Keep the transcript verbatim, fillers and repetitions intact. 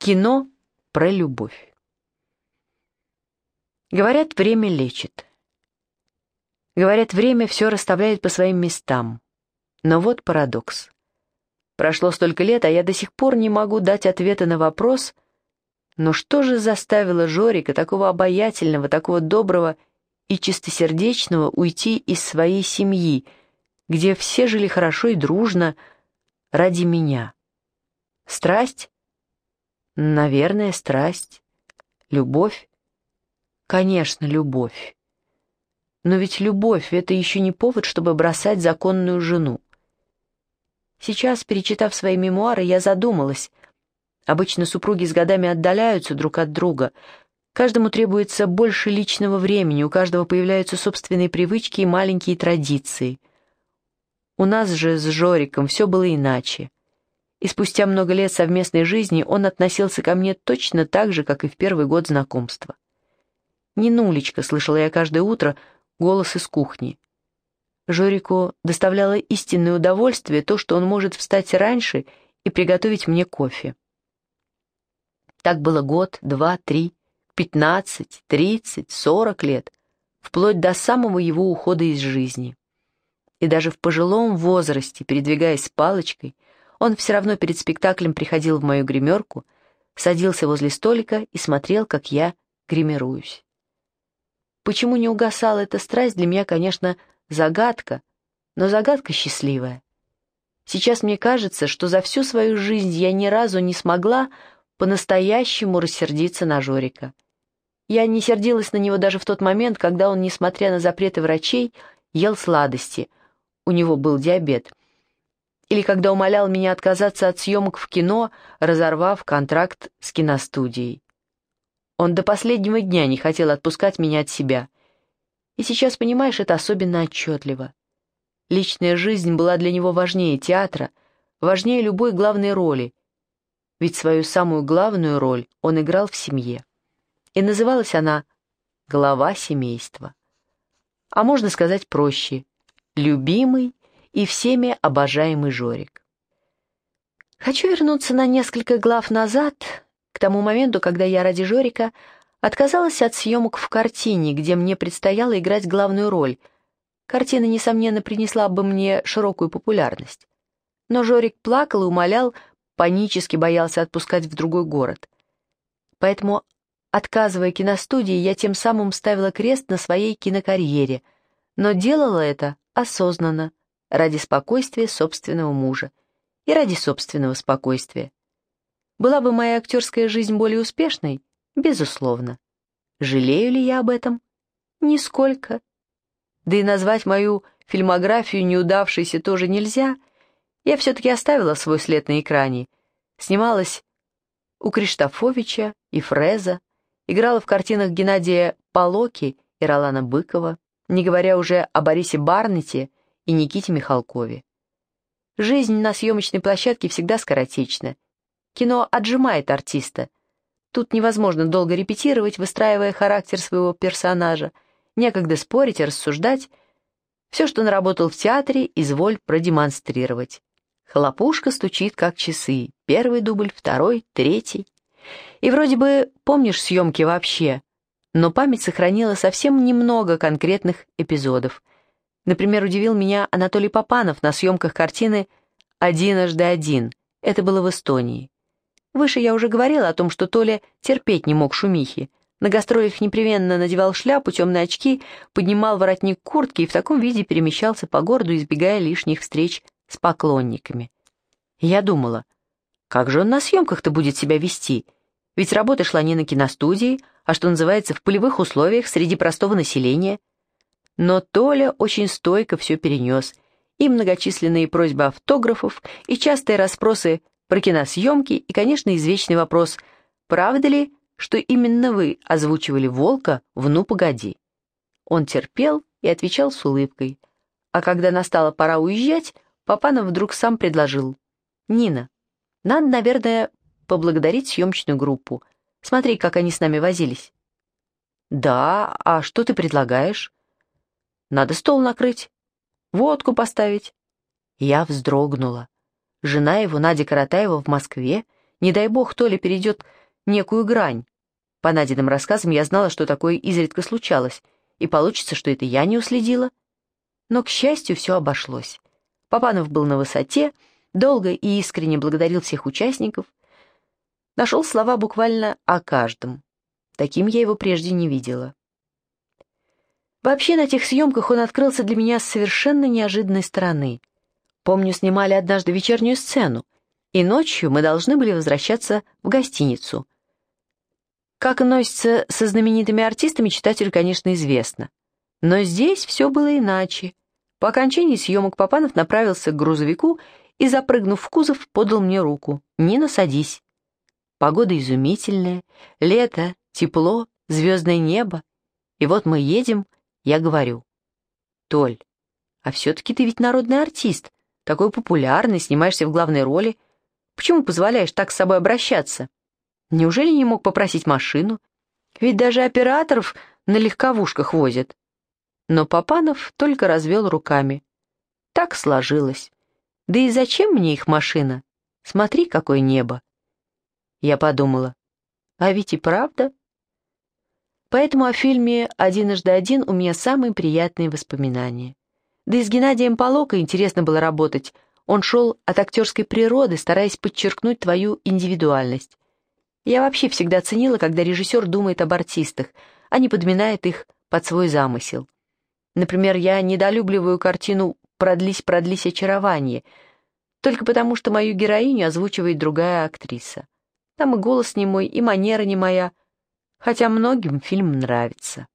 Кино про любовь. Говорят, время лечит. Говорят, время все расставляет по своим местам. Но вот парадокс. Прошло столько лет, а я до сих пор не могу дать ответа на вопрос, но что же заставило Жорика, такого обаятельного, такого доброго и чистосердечного, уйти из своей семьи, где все жили хорошо и дружно, ради меня? Страсть? Наверное, страсть. Любовь? Конечно, любовь. Но ведь любовь — это еще не повод, чтобы бросать законную жену. Сейчас, перечитав свои мемуары, я задумалась. Обычно супруги с годами отдаляются друг от друга. Каждому требуется больше личного времени, у каждого появляются собственные привычки и маленькие традиции. У нас же с Жориком все было иначе. И спустя много лет совместной жизни он относился ко мне точно так же, как и в первый год знакомства. «Нинулечка», — слышала я каждое утро голос из кухни. Жорику доставляло истинное удовольствие то, что он может встать раньше и приготовить мне кофе. Так было год, два, три, пятнадцать, тридцать, сорок лет, вплоть до самого его ухода из жизни. И даже в пожилом возрасте, передвигаясь с палочкой, он все равно перед спектаклем приходил в мою гримерку, садился возле столика и смотрел, как я гримируюсь. Почему не угасала эта страсть, для меня, конечно, загадка, но загадка счастливая. Сейчас мне кажется, что за всю свою жизнь я ни разу не смогла по-настоящему рассердиться на Жорика. Я не сердилась на него даже в тот момент, когда он, несмотря на запреты врачей, ел сладости. У него был диабет. Или когда умолял меня отказаться от съемок в кино, разорвав контракт с киностудией. Он до последнего дня не хотел отпускать меня от себя. И сейчас, понимаешь, это особенно отчетливо. Личная жизнь была для него важнее театра, важнее любой главной роли, ведь свою самую главную роль он играл в семье. И называлась она «Глава семейства». А можно сказать проще — любимый и всеми обожаемый Жорик. Хочу вернуться на несколько глав назад, к тому моменту, когда я ради Жорика отказалась от съемок в картине, где мне предстояло играть главную роль. Картина, несомненно, принесла бы мне широкую популярность. Но Жорик плакал и умолял, панически боялся отпускать в другой город. Поэтому, отказывая киностудии, я тем самым ставила крест на своей кинокарьере, но делала это осознанно, ради спокойствия собственного мужа и ради собственного спокойствия. Была бы моя актерская жизнь более успешной? Безусловно. Жалею ли я об этом? Нисколько. Да и назвать мою фильмографию неудавшейся тоже нельзя. Я все-таки оставила свой след на экране. Снималась у Криштофовича и Фреза, играла в картинах Геннадия Полоки и Ролана Быкова, не говоря уже о Борисе Барнете и Никите Михалкове. Жизнь на съемочной площадке всегда скоротечна. Кино отжимает артиста. Тут невозможно долго репетировать, выстраивая характер своего персонажа. Некогда спорить и рассуждать. Все, что наработал в театре, изволь продемонстрировать. Хлопушка стучит, как часы. Первый дубль, второй, третий. И вроде бы помнишь съемки вообще, но память сохранила совсем немного конкретных эпизодов. Например, удивил меня Анатолий Папанов на съемках картины «Одиножды один». Это было в Эстонии. Выше я уже говорила о том, что Толя терпеть не мог шумихи. На гастролях непременно надевал шляпу, темные очки, поднимал воротник куртки и в таком виде перемещался по городу, избегая лишних встреч с поклонниками. И я думала, как же он на съемках-то будет себя вести? Ведь работа шла не на киностудии, а, что называется, в полевых условиях среди простого населения. Но Толя очень стойко все перенес, и многочисленные просьбы автографов, и частые расспросы про киносъемки, и, конечно, извечный вопрос, правда ли, что именно вы озвучивали Волка в «Ну, погоди». Он терпел и отвечал с улыбкой. А когда настала пора уезжать, Папанов вдруг сам предложил: «Нина, надо, наверное, поблагодарить съемочную группу. Смотри, как они с нами возились». «Да, а что ты предлагаешь?» «Надо стол накрыть, водку поставить». Я вздрогнула. Жена его, Надя Каратаева, в Москве, Не дай бог, Толя перейдет некую грань. По Надиным рассказам я знала, что такое изредка случалось, и получится, что это я не уследила. Но, к счастью, все обошлось. Папанов был на высоте, долго и искренне благодарил всех участников, нашел слова буквально о каждом. Таким я его прежде не видела. Вообще, на тех съемках он открылся для меня с совершенно неожиданной стороны. Помню, снимали однажды вечернюю сцену, и ночью мы должны были возвращаться в гостиницу. Как носится со знаменитыми артистами, читателю, конечно, известно. Но здесь все было иначе. По окончании съемок Папанов направился к грузовику и, запрыгнув в кузов, подал мне руку. «Нина, садись». Погода изумительная, лето, тепло, звездное небо. И вот мы едем, я говорю: «Толь, а все-таки ты ведь народный артист, такой популярный, снимаешься в главной роли. Почему позволяешь так с собой обращаться? Неужели не мог попросить машину? Ведь даже операторов на легковушках возят». Но Папанов только развел руками. Так сложилось. Да и зачем мне их машина? Смотри, какое небо. Я подумала, а ведь и правда. Поэтому о фильме «Одиножды один» у меня самые приятные воспоминания. Да и с Геннадием Полоко интересно было работать. Он шел от актерской природы, стараясь подчеркнуть твою индивидуальность. Я вообще всегда ценила, когда режиссер думает об артистах, а не подминает их под свой замысел. Например, я недолюбливаю картину «Продлись, продлись очарование», только потому что мою героиню озвучивает другая актриса. Там и голос не мой, и манера не моя, хотя многим фильм нравится.